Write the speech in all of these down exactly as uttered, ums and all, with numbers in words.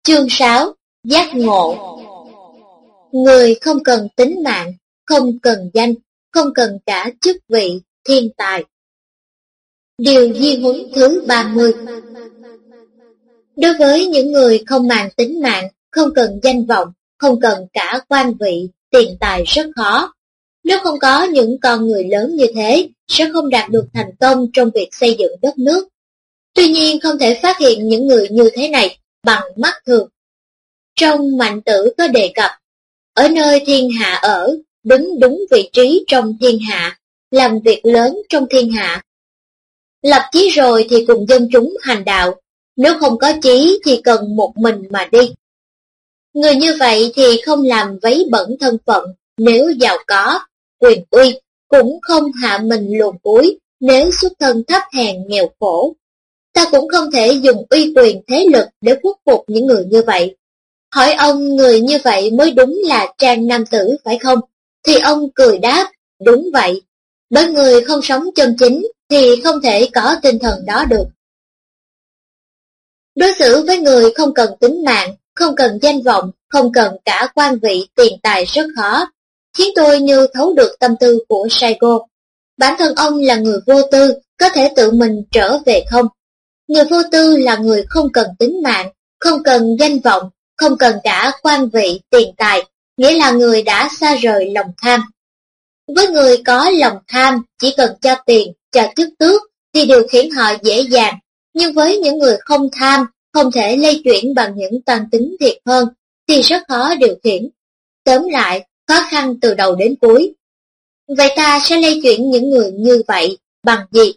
Chương sáu. Giác ngộ. Người không cần tính mạng, không cần danh, không cần cả chức vị, thiên tài. Điều di huấn thứ ba mươi. Đối với những người không màng tính mạng, không cần danh vọng, không cần cả quan vị, tiền tài rất khó. Nếu không có những con người lớn như thế, sẽ không đạt được thành công trong việc xây dựng đất nước. Tuy nhiên không thể phát hiện những người như thế này bằng mắt thường. Trong Mạnh Tử có đề cập, ở nơi thiên hạ ở, đứng đúng vị trí trong thiên hạ, làm việc lớn trong thiên hạ. Lập chí rồi thì cùng dân chúng hành đạo, nếu không có chí thì cần một mình mà đi. Người như vậy thì không làm vấy bẩn thân phận nếu giàu có, quyền uy, cũng không hạ mình luồn cúi nếu xuất thân thấp hèn nghèo khổ. Ta cũng không thể dùng uy quyền thế lực để khuất phục những người như vậy. Hỏi ông người như vậy mới đúng là trang nam tử phải không? Thì ông cười đáp, đúng vậy. Bởi người không sống chân chính thì không thể có tinh thần đó được. Đối xử với người không cần tính mạng, không cần danh vọng, không cần cả quan vị tiền tài rất khó, khiến tôi như thấu được tâm tư của Saigo. Bản thân ông là người vô tư, có thể tự mình trở về không? Người vô tư là người không cần tính mạng, không cần danh vọng, không cần cả quan vị tiền tài, nghĩa là người đã xa rời lòng tham. Với người có lòng tham, chỉ cần cho tiền, cho chức tước thì điều khiển họ dễ dàng, nhưng với những người không tham, không thể lay chuyển bằng những toan tính thiệt hơn, thì rất khó điều khiển. Tóm lại, khó khăn từ đầu đến cuối. Vậy ta sẽ lay chuyển những người như vậy bằng gì?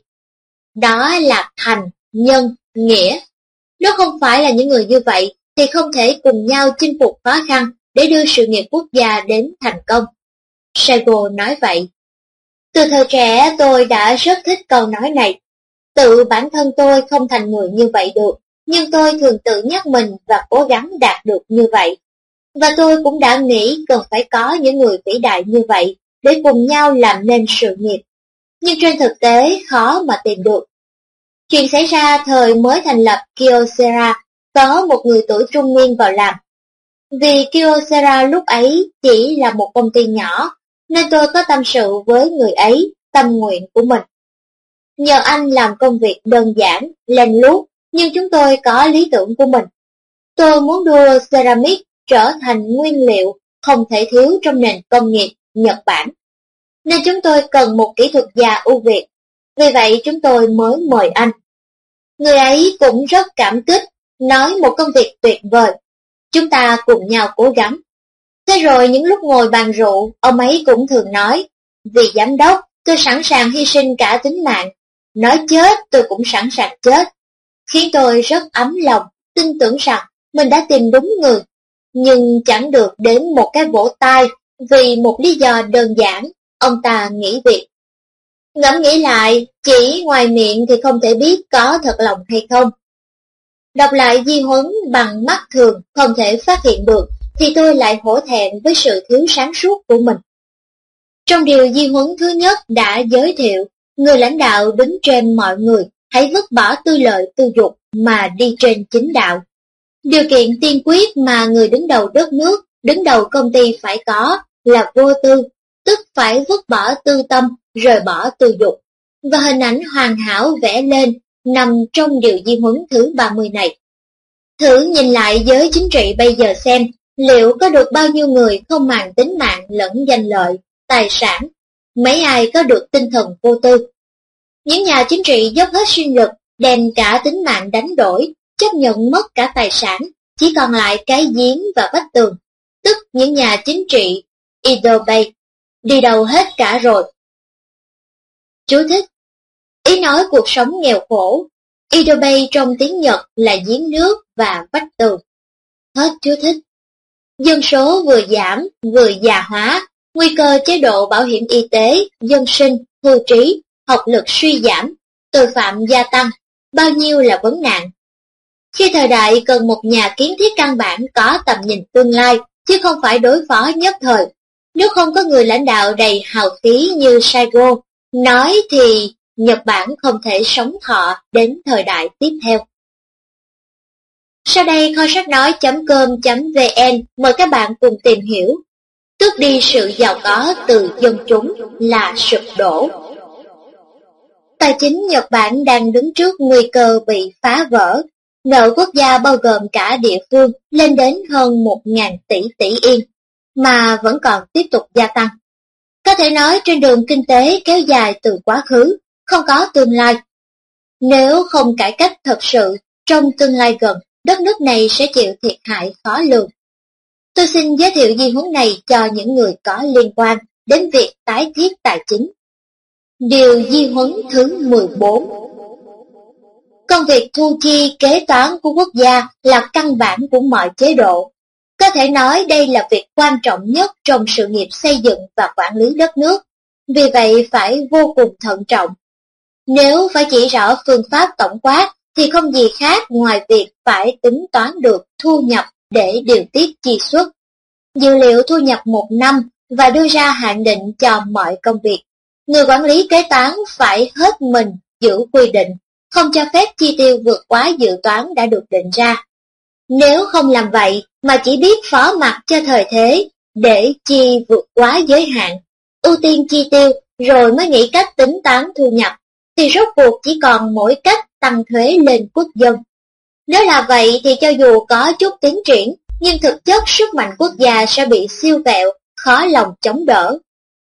Đó là thành, nhân, nghĩa. Nếu không phải là những người như vậy, thì không thể cùng nhau chinh phục khó khăn để đưa sự nghiệp quốc gia đến thành công. Saigo nói vậy. Từ thời trẻ tôi đã rất thích câu nói này. Tự bản thân tôi không thành người như vậy được, nhưng tôi thường tự nhắc mình và cố gắng đạt được như vậy. Và tôi cũng đã nghĩ cần phải có những người vĩ đại như vậy để cùng nhau làm nên sự nghiệp. Nhưng trên thực tế khó mà tìm được. Chuyện xảy ra thời mới thành lập Kyocera, có một người tuổi trung niên vào làm. Vì Kyocera lúc ấy chỉ là một công ty nhỏ, nên tôi có tâm sự với người ấy tâm nguyện của mình. Nhờ anh làm công việc đơn giản, lem luốc, nhưng chúng tôi có lý tưởng của mình. Tôi muốn đưa ceramic trở thành nguyên liệu không thể thiếu trong nền công nghiệp Nhật Bản. Nên chúng tôi cần một kỹ thuật gia ưu việt. Vì vậy chúng tôi mới mời anh. Người ấy cũng rất cảm kích, nói một công việc tuyệt vời. Chúng ta cùng nhau cố gắng. Thế rồi những lúc ngồi bàn rượu, ông ấy cũng thường nói, vì giám đốc, tôi sẵn sàng hy sinh cả tính mạng. Nói chết, tôi cũng sẵn sàng chết. Khiến tôi rất ấm lòng, tin tưởng rằng mình đã tìm đúng người. Nhưng chẳng được đến một cái vỗ tay, vì một lý do đơn giản, ông ta nghỉ việc. Ngẫm nghĩ lại, chỉ ngoài miệng thì không thể biết có thật lòng hay không. Đọc lại di huấn bằng mắt thường không thể phát hiện được, thì tôi lại hổ thẹn với sự thiếu sáng suốt của mình. Trong điều di huấn thứ nhất đã giới thiệu, người lãnh đạo đứng trên mọi người, hãy vứt bỏ tư lợi tư dục mà đi trên chính đạo. Điều kiện tiên quyết mà người đứng đầu đất nước, đứng đầu công ty phải có là vô tư, tức phải vứt bỏ tư tâm, rời bỏ tư dục. Và hình ảnh hoàn hảo vẽ lên nằm trong điều di huấn thứ ba mươi này. Thử nhìn lại giới chính trị bây giờ xem, liệu có được bao nhiêu người không màng tính mạng lẫn danh lợi, tài sản, mấy ai có được tinh thần vô tư. Những nhà chính trị dốc hết sinh lực, đem cả tính mạng đánh đổi, chấp nhận mất cả tài sản, chỉ còn lại cái giếng và vách tường, tức những nhà chính trị Idobei, đi đâu hết cả rồi. Chú thích. Ý nói cuộc sống nghèo khổ, Idobei trong tiếng Nhật là giếng nước và vách tường. Hết chú thích. Dân số vừa giảm, vừa già hóa, nguy cơ chế độ bảo hiểm y tế, dân sinh, hưu trí, học lực suy giảm, tội phạm gia tăng, bao nhiêu là vấn nạn. Khi thời đại cần một nhà kiến thiết căn bản có tầm nhìn tương lai, chứ không phải đối phó nhất thời. Nếu không có người lãnh đạo đầy hào khí như Saigo, nói thì Nhật Bản không thể sống thọ đến thời đại tiếp theo. Sau đây kho sách nói chấm com chấm vn mời các bạn cùng tìm hiểu. Tước đi sự giàu có từ dân chúng là sụp đổ. Tài chính Nhật Bản đang đứng trước nguy cơ bị phá vỡ. Nợ quốc gia bao gồm cả địa phương lên đến hơn một nghìn tỷ tỷ yên, mà vẫn còn tiếp tục gia tăng. Có thể nói trên đường kinh tế kéo dài từ quá khứ, không có tương lai. Nếu không cải cách thật sự, trong tương lai gần, đất nước này sẽ chịu thiệt hại khó lường. Tôi xin giới thiệu di huấn này cho những người có liên quan đến việc tái thiết tài chính. Điều di huấn thứ mười bốn. Công việc thu chi kế toán của quốc gia là căn bản của mọi chế độ. Có thể nói đây là việc quan trọng nhất trong sự nghiệp xây dựng và quản lý đất nước, vì vậy phải vô cùng thận trọng. Nếu phải chỉ rõ phương pháp tổng quát thì không gì khác ngoài việc phải tính toán được thu nhập để điều tiết chi xuất, dữ liệu thu nhập một năm và đưa ra hạn định cho mọi công việc. Người quản lý kế toán phải hết mình giữ quy định, không cho phép chi tiêu vượt quá dự toán đã được định ra. Nếu không làm vậy mà chỉ biết phó mặc cho thời thế để chi vượt quá giới hạn, ưu tiên chi tiêu rồi mới nghĩ cách tính toán thu nhập, thì rốt cuộc chỉ còn mỗi cách tăng thuế lên quốc dân. Nếu là vậy thì cho dù có chút tiến triển, nhưng thực chất sức mạnh quốc gia sẽ bị siêu vẹo, khó lòng chống đỡ.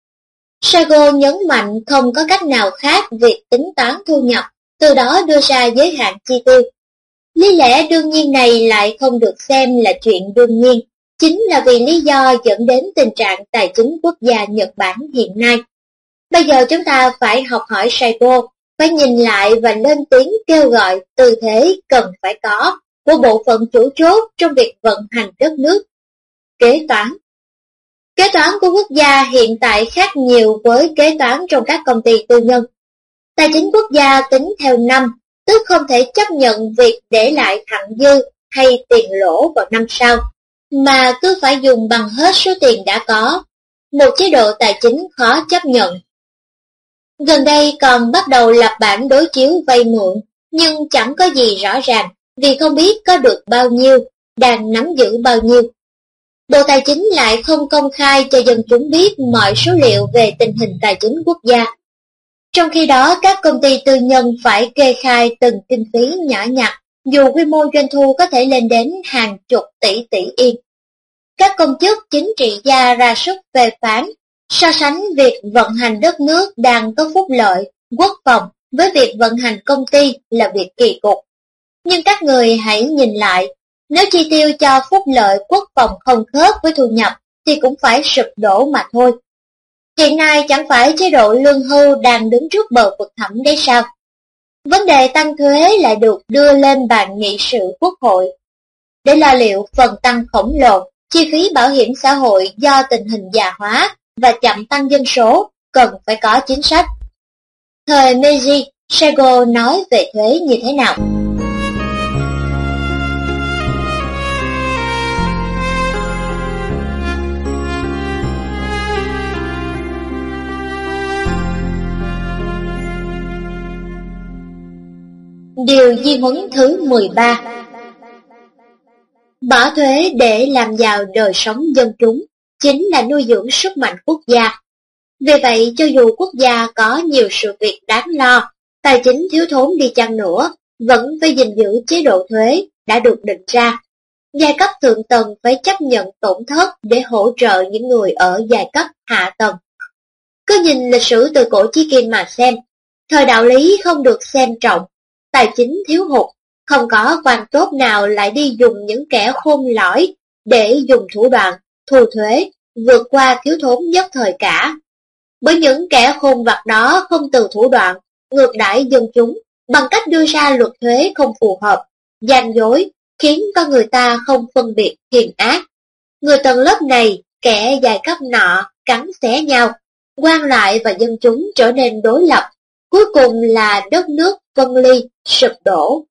Saigo nhấn mạnh không có cách nào khác việc tính toán thu nhập, từ đó đưa ra giới hạn chi tiêu. Lý lẽ đương nhiên này lại không được xem là chuyện đương nhiên, chính là vì lý do dẫn đến tình trạng tài chính quốc gia Nhật Bản hiện nay. Bây giờ chúng ta phải học hỏi Saigo, phải nhìn lại và lên tiếng kêu gọi tư thế cần phải có của bộ phận chủ chốt trong việc vận hành đất nước. Kế toán. Kế toán của quốc gia hiện tại khác nhiều với kế toán trong các công ty tư nhân. Tài chính quốc gia tính theo năm, tức không thể chấp nhận việc để lại thặng dư hay tiền lỗ vào năm sau, mà cứ phải dùng bằng hết số tiền đã có. Một chế độ tài chính khó chấp nhận. Gần đây còn bắt đầu lập bản đối chiếu vay mượn, nhưng chẳng có gì rõ ràng vì không biết có được bao nhiêu, đang nắm giữ bao nhiêu. Bộ Tài chính lại không công khai cho dân chúng biết mọi số liệu về tình hình tài chính quốc gia. Trong khi đó, các công ty tư nhân phải kê khai từng kinh phí nhỏ nhặt, dù quy mô doanh thu có thể lên đến hàng chục tỷ tỷ yên. Các công chức chính trị gia ra sức phê phán, so sánh việc vận hành đất nước đang có phúc lợi, quốc phòng với việc vận hành công ty là việc kỳ cục. Nhưng các người hãy nhìn lại, nếu chi tiêu cho phúc lợi quốc phòng không khớp với thu nhập thì cũng phải sụp đổ mà thôi. Hiện nay chẳng phải chế độ lương hưu đang đứng trước bờ vực thẳm đấy sao? Vấn đề tăng thuế lại được đưa lên bàn nghị sự quốc hội. Để lo liệu phần tăng khổng lồ, chi phí bảo hiểm xã hội do tình hình già hóa và chậm tăng dân số, cần phải có chính sách. Thời Meiji, Saigo nói về thuế như thế nào? Điều di huấn thứ mười ba. Bỏ thuế để làm giàu đời sống dân chúng chính là nuôi dưỡng sức mạnh quốc gia. Vì vậy, cho dù quốc gia có nhiều sự việc đáng lo, tài chính thiếu thốn đi chăng nữa, vẫn phải gìn giữ chế độ thuế đã được định ra. Giai cấp thượng tầng phải chấp nhận tổn thất để hỗ trợ những người ở giai cấp hạ tầng. Cứ nhìn lịch sử từ cổ chí kim mà xem, thời đạo lý không được xem trọng, tài chính thiếu hụt, không có quan tốt nào lại đi dùng những kẻ khôn lỏi để dùng thủ đoạn thu thuế vượt qua thiếu thốn nhất thời cả. Bởi những kẻ khôn vặt đó không từ thủ đoạn ngược đãi dân chúng bằng cách đưa ra luật thuế không phù hợp, gian dối, khiến con người ta không phân biệt hiền ác. Người tầng lớp này, kẻ giai cấp nọ cắn xé nhau, quan lại và dân chúng trở nên đối lập, cuối cùng là đất nước phân ly, sụp đổ.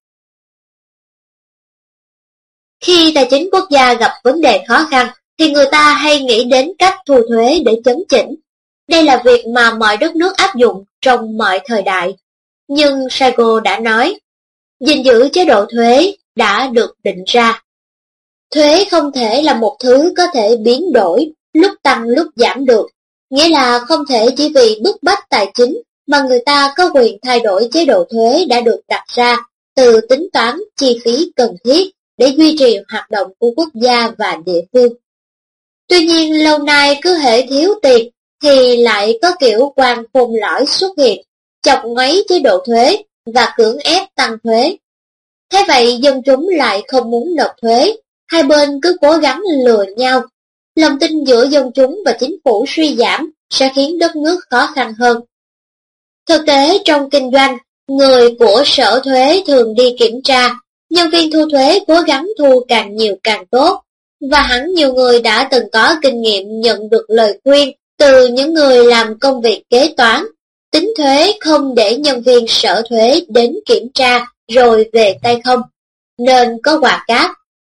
Khi tài chính quốc gia gặp vấn đề khó khăn, thì người ta hay nghĩ đến cách thu thuế để chấn chỉnh. Đây là việc mà mọi đất nước áp dụng trong mọi thời đại. Nhưng Saigo đã nói, gìn giữ chế độ thuế đã được định ra. Thuế không thể là một thứ có thể biến đổi, lúc tăng lúc giảm được, nghĩa là không thể chỉ vì bức bách tài chính mà người ta có quyền thay đổi chế độ thuế đã được đặt ra từ tính toán chi phí cần thiết để duy trì hoạt động của quốc gia và địa phương. Tuy nhiên lâu nay cứ hễ thiếu tiền thì lại có kiểu quan khôn lõi xuất hiện, chọc ngoáy chế độ thuế và cưỡng ép tăng thuế. Thế vậy dân chúng lại không muốn nộp thuế, hai bên cứ cố gắng lừa nhau. Lòng tin giữa dân chúng và chính phủ suy giảm sẽ khiến đất nước khó khăn hơn. Thực tế trong kinh doanh, người của sở thuế thường đi kiểm tra, nhân viên thu thuế cố gắng thu càng nhiều càng tốt, và hẳn nhiều người đã từng có kinh nghiệm nhận được lời khuyên từ những người làm công việc kế toán, tính thuế không để nhân viên sở thuế đến kiểm tra rồi về tay không, nên có quà cáp.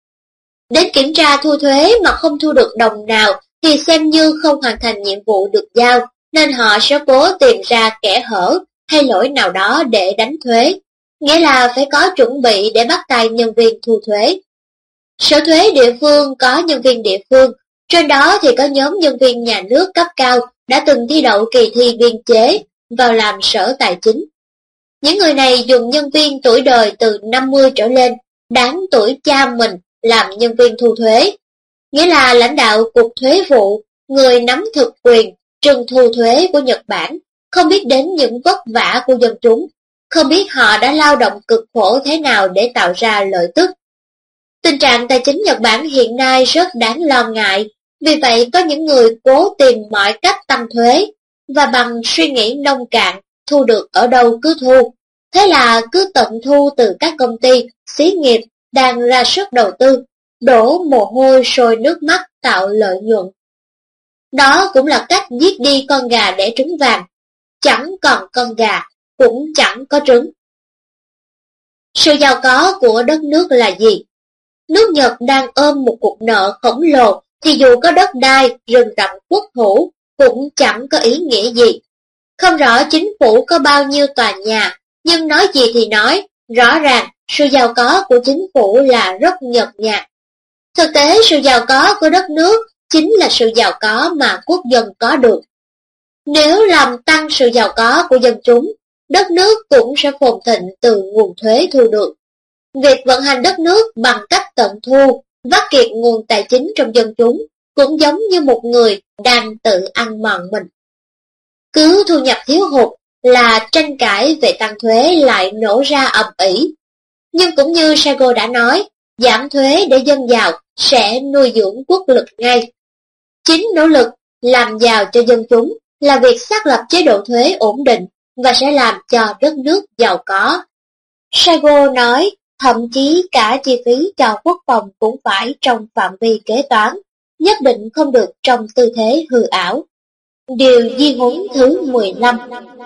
Đến kiểm tra thu thuế mà không thu được đồng nào thì xem như không hoàn thành nhiệm vụ được giao, nên họ sẽ cố tìm ra kẽ hở hay lỗi nào đó để đánh thuế, nghĩa là phải có chuẩn bị để bắt tay nhân viên thu thuế. Sở thuế địa phương có nhân viên địa phương, trên đó thì có nhóm nhân viên nhà nước cấp cao đã từng thi đậu kỳ thi biên chế vào làm sở tài chính. Những người này dùng nhân viên tuổi đời từ năm mươi trở lên, đáng tuổi cha mình làm nhân viên thu thuế, nghĩa là lãnh đạo cục thuế vụ, người nắm thực quyền trừng thu thuế của Nhật Bản, không biết đến những vất vả của dân chúng, không biết họ đã lao động cực khổ thế nào để tạo ra lợi tức. Tình trạng tài chính Nhật Bản hiện nay rất đáng lo ngại, vì vậy có những người cố tìm mọi cách tăng thuế, và bằng suy nghĩ nông cạn, thu được ở đâu cứ thu. Thế là cứ tận thu từ các công ty, xí nghiệp đang ra sức đầu tư, đổ mồ hôi sôi nước mắt tạo lợi nhuận. Đó cũng là cách giết đi con gà đẻ trứng vàng, chẳng còn con gà, cũng chẳng có trứng. Sự giàu có của đất nước là gì? Nước Nhật đang ôm một cục nợ khổng lồ, thì dù có đất đai, rừng rậm quốc hữu, cũng chẳng có ý nghĩa gì. Không rõ chính phủ có bao nhiêu tòa nhà, nhưng nói gì thì nói, rõ ràng sự giàu có của chính phủ là rất nhợt nhạt. Thực tế sự giàu có của đất nước chính là sự giàu có mà quốc dân có được. Nếu làm tăng sự giàu có của dân chúng, đất nước cũng sẽ phồn thịnh từ nguồn thuế thu được. Việc vận hành đất nước bằng cách tận thu, vắt kiệt nguồn tài chính trong dân chúng cũng giống như một người đang tự ăn mòn mình. Cứ thu nhập thiếu hụt là tranh cãi về tăng thuế lại nổ ra ầm ĩ. Nhưng cũng như Saigo đã nói, giảm thuế để dân giàu sẽ nuôi dưỡng quốc lực ngay. Chính nỗ lực làm giàu cho dân chúng là việc xác lập chế độ thuế ổn định và sẽ làm cho đất nước giàu có. Saigo nói, thậm chí cả chi phí cho quốc phòng cũng phải trong phạm vi kế toán, nhất định không được trong tư thế hư ảo. Điều di huấn thứ mười lăm.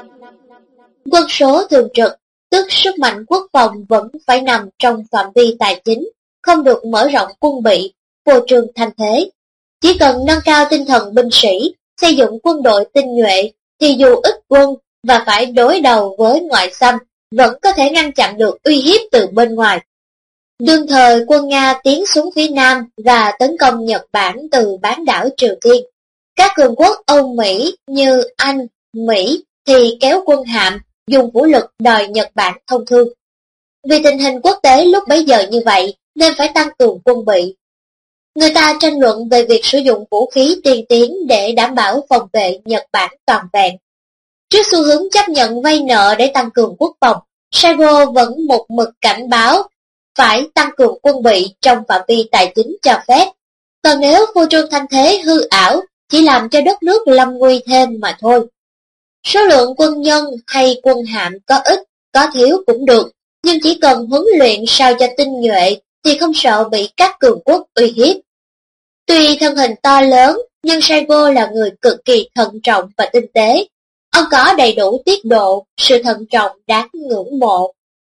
Quân số thường trực, tức sức mạnh quốc phòng vẫn phải nằm trong phạm vi tài chính, không được mở rộng quân bị, phô trương thanh thế. Chỉ cần nâng cao tinh thần binh sĩ, xây dựng quân đội tinh nhuệ, thì dù ít quân và phải đối đầu với ngoại xâm, vẫn có thể ngăn chặn được uy hiếp từ bên ngoài. Đương thời quân Nga tiến xuống phía Nam và tấn công Nhật Bản từ bán đảo Triều Tiên. Các cường quốc Âu Mỹ như Anh, Mỹ thì kéo quân hạm, dùng vũ lực đòi Nhật Bản thông thương. Vì tình hình quốc tế lúc bấy giờ như vậy nên phải tăng cường quân bị. Người ta tranh luận về việc sử dụng vũ khí tiên tiến để đảm bảo phòng vệ Nhật Bản toàn vẹn. Trước xu hướng chấp nhận vay nợ để tăng cường quốc phòng, Saigo vẫn một mực cảnh báo phải tăng cường quân bị trong phạm vi tài chính cho phép. Còn nếu phô trương thanh thế hư ảo, chỉ làm cho đất nước lâm nguy thêm mà thôi. Số lượng quân nhân hay quân hạm có ít, có thiếu cũng được, nhưng chỉ cần huấn luyện sao cho tinh nhuệ thì không sợ bị các cường quốc uy hiếp. Tuy thân hình to lớn, nhưng Saigo là người cực kỳ thận trọng và tinh tế. Ông có đầy đủ tiết độ, sự thận trọng đáng ngưỡng mộ.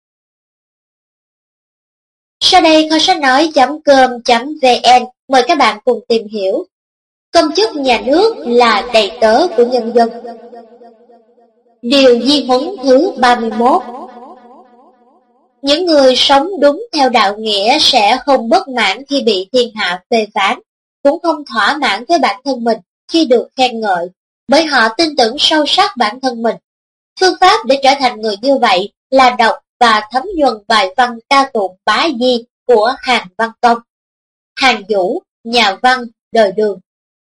Sau đây kho sách nói chấm com chấm vn mời các bạn cùng tìm hiểu. Công chức nhà nước là đầy tớ của nhân dân. Điều di huấn thứ ba mươi mốt. Những người sống đúng theo đạo nghĩa sẽ không bất mãn khi bị thiên hạ phê phán, cũng không thỏa mãn với bản thân mình khi được khen ngợi, bởi họ tin tưởng sâu sắc bản thân mình. Phương pháp để trở thành người như vậy là đọc và thấm nhuần bài văn ca tụng Bá Di của Hàn Văn Công. Hàn Vũ, nhà văn, đời Đường.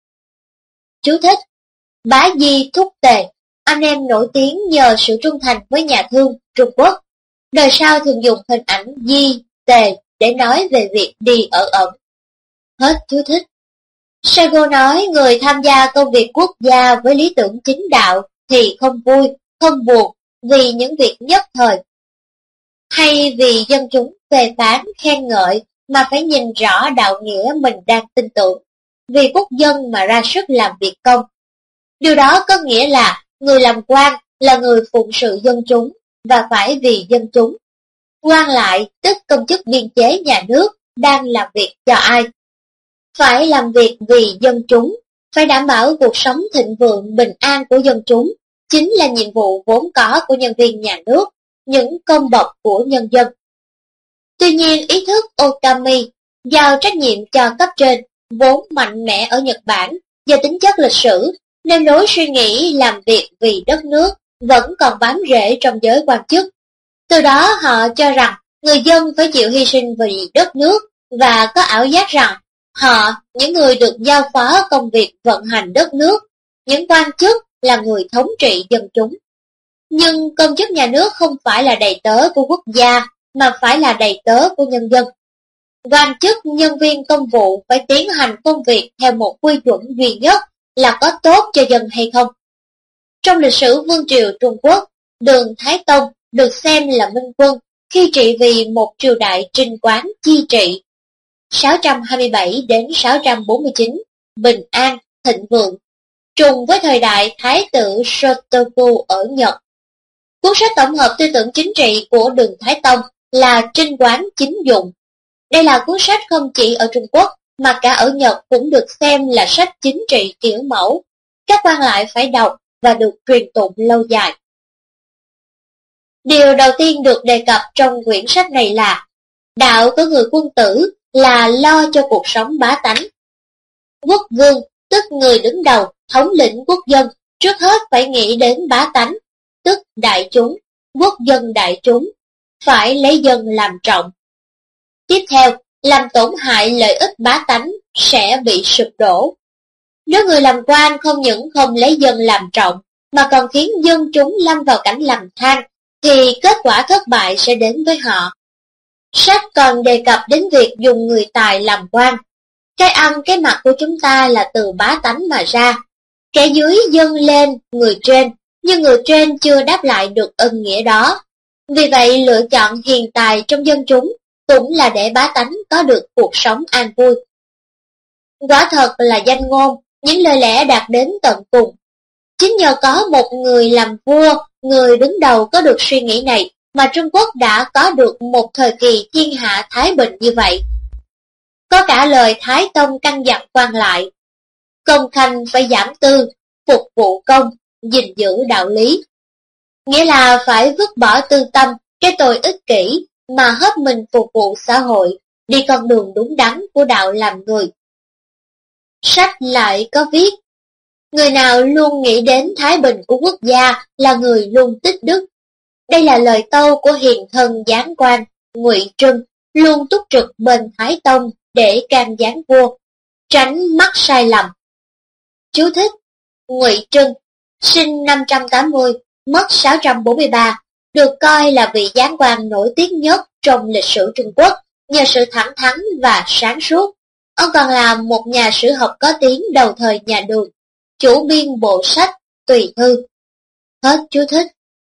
Chú thích: Bá Di Thúc Tề, anh em nổi tiếng nhờ sự trung thành với nhà thương Trung Quốc. Đời sau thường dùng hình ảnh Di, Tề để nói về việc đi ở ẩn. Hết chú thích. Saigo nói người tham gia công việc quốc gia với lý tưởng chính đạo thì không vui, không buồn vì những việc nhất thời, hay vì dân chúng phê phán, khen ngợi, mà phải nhìn rõ đạo nghĩa mình đang tin tưởng, vì quốc dân mà ra sức làm việc công. Điều đó có nghĩa là người làm quan là người phụng sự dân chúng và phải vì dân chúng. Quan lại tức công chức biên chế nhà nước đang làm việc cho ai? Phải làm việc vì dân chúng, phải đảm bảo cuộc sống thịnh vượng bình an của dân chúng, chính là nhiệm vụ vốn có của nhân viên nhà nước, những công bộc của nhân dân. Tuy nhiên, ý thức Okami giao trách nhiệm cho cấp trên vốn mạnh mẽ ở Nhật Bản do tính chất lịch sử, nên lối suy nghĩ làm việc vì đất nước vẫn còn bám rễ trong giới quan chức. Từ đó họ cho rằng người dân phải chịu hy sinh vì đất nước và có ảo giác rằng họ, những người được giao phó công việc vận hành đất nước, những quan chức là người thống trị dân chúng. Nhưng công chức nhà nước không phải là đầy tớ của quốc gia, mà phải là đầy tớ của nhân dân. Quan chức, nhân viên công vụ phải tiến hành công việc theo một quy chuẩn duy nhất là có tốt cho dân hay không. Trong lịch sử vương triều Trung Quốc, Đường Thái Tông được xem là minh quân khi trị vì một triều đại trinh quán chi trị sáu trăm hai mươi bảy đến sáu trăm bốn mươi chín, bình an, thịnh vượng, trùng với thời đại Thái tử Shotoku ở Nhật. Cuốn sách tổng hợp tư tưởng chính trị của Đường Thái Tông là Trinh Quán Chính Dụng. Đây là cuốn sách không chỉ ở Trung Quốc mà cả ở Nhật cũng được xem là sách chính trị kiểu mẫu. Các quan lại phải đọc và được truyền tụng lâu dài. Điều đầu tiên được đề cập trong quyển sách này là đạo của người quân tử là lo cho cuộc sống bá tánh. Quốc vương, tức người đứng đầu, thống lĩnh quốc dân, trước hết phải nghĩ đến bá tánh, tức đại chúng, quốc dân đại chúng, phải lấy dân làm trọng. Tiếp theo, làm tổn hại lợi ích bá tánh sẽ bị sụp đổ. Nếu người làm quan không những không lấy dân làm trọng, mà còn khiến dân chúng lâm vào cảnh lầm than, thì kết quả thất bại sẽ đến với họ. Sách còn đề cập đến việc dùng người tài làm quan. Cái ăn cái mặc của chúng ta là từ bá tánh mà ra. Kẻ dưới dâng lên người trên, nhưng người trên chưa đáp lại được ân nghĩa đó. Vì vậy lựa chọn hiền tài trong dân chúng cũng là để bá tánh có được cuộc sống an vui. Quả thật là danh ngôn, những lời lẽ đạt đến tận cùng. Chính nhờ có một người làm vua, người đứng đầu có được suy nghĩ này, mà Trung Quốc đã có được một thời kỳ thiên hạ thái bình như vậy. Có cả lời Thái Tông căn dặn quan lại, công khanh phải giảm tư, phục vụ công, gìn giữ đạo lý. Nghĩa là phải vứt bỏ tư tâm, cái tội ích kỷ, mà hết mình phục vụ xã hội, đi con đường đúng đắn của đạo làm người. Sách lại có viết, người nào luôn nghĩ đến thái bình của quốc gia là người luôn tích đức. Đây là lời tâu của hiền thân giáng quan, Ngụy Trân, luôn túc trực bên Thái Tông để can giáng vua, tránh mắc sai lầm. Chú thích: Ngụy Trân, sinh năm trăm tám mươi, mất sáu trăm bốn mươi ba, được coi là vị giáng quan nổi tiếng nhất trong lịch sử Trung Quốc nhờ sự thẳng thắn và sáng suốt. Ông còn là một nhà sử học có tiếng đầu thời nhà Đường, chủ biên bộ sách Tùy Thư. Hết chú thích.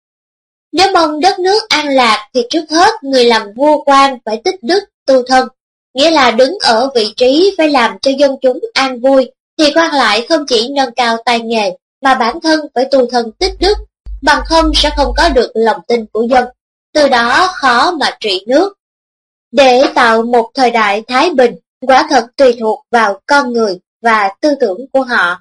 Nếu mong đất nước an lạc thì trước hết người làm vua quan phải tích đức tu thân, nghĩa là đứng ở vị trí phải làm cho dân chúng an vui, thì quan lại không chỉ nâng cao tay nghề mà bản thân phải tu thân tích đức, bằng không sẽ không có được lòng tin của dân, từ đó khó mà trị nước. Để tạo một thời đại thái bình, quả thật tùy thuộc vào con người và tư tưởng của họ.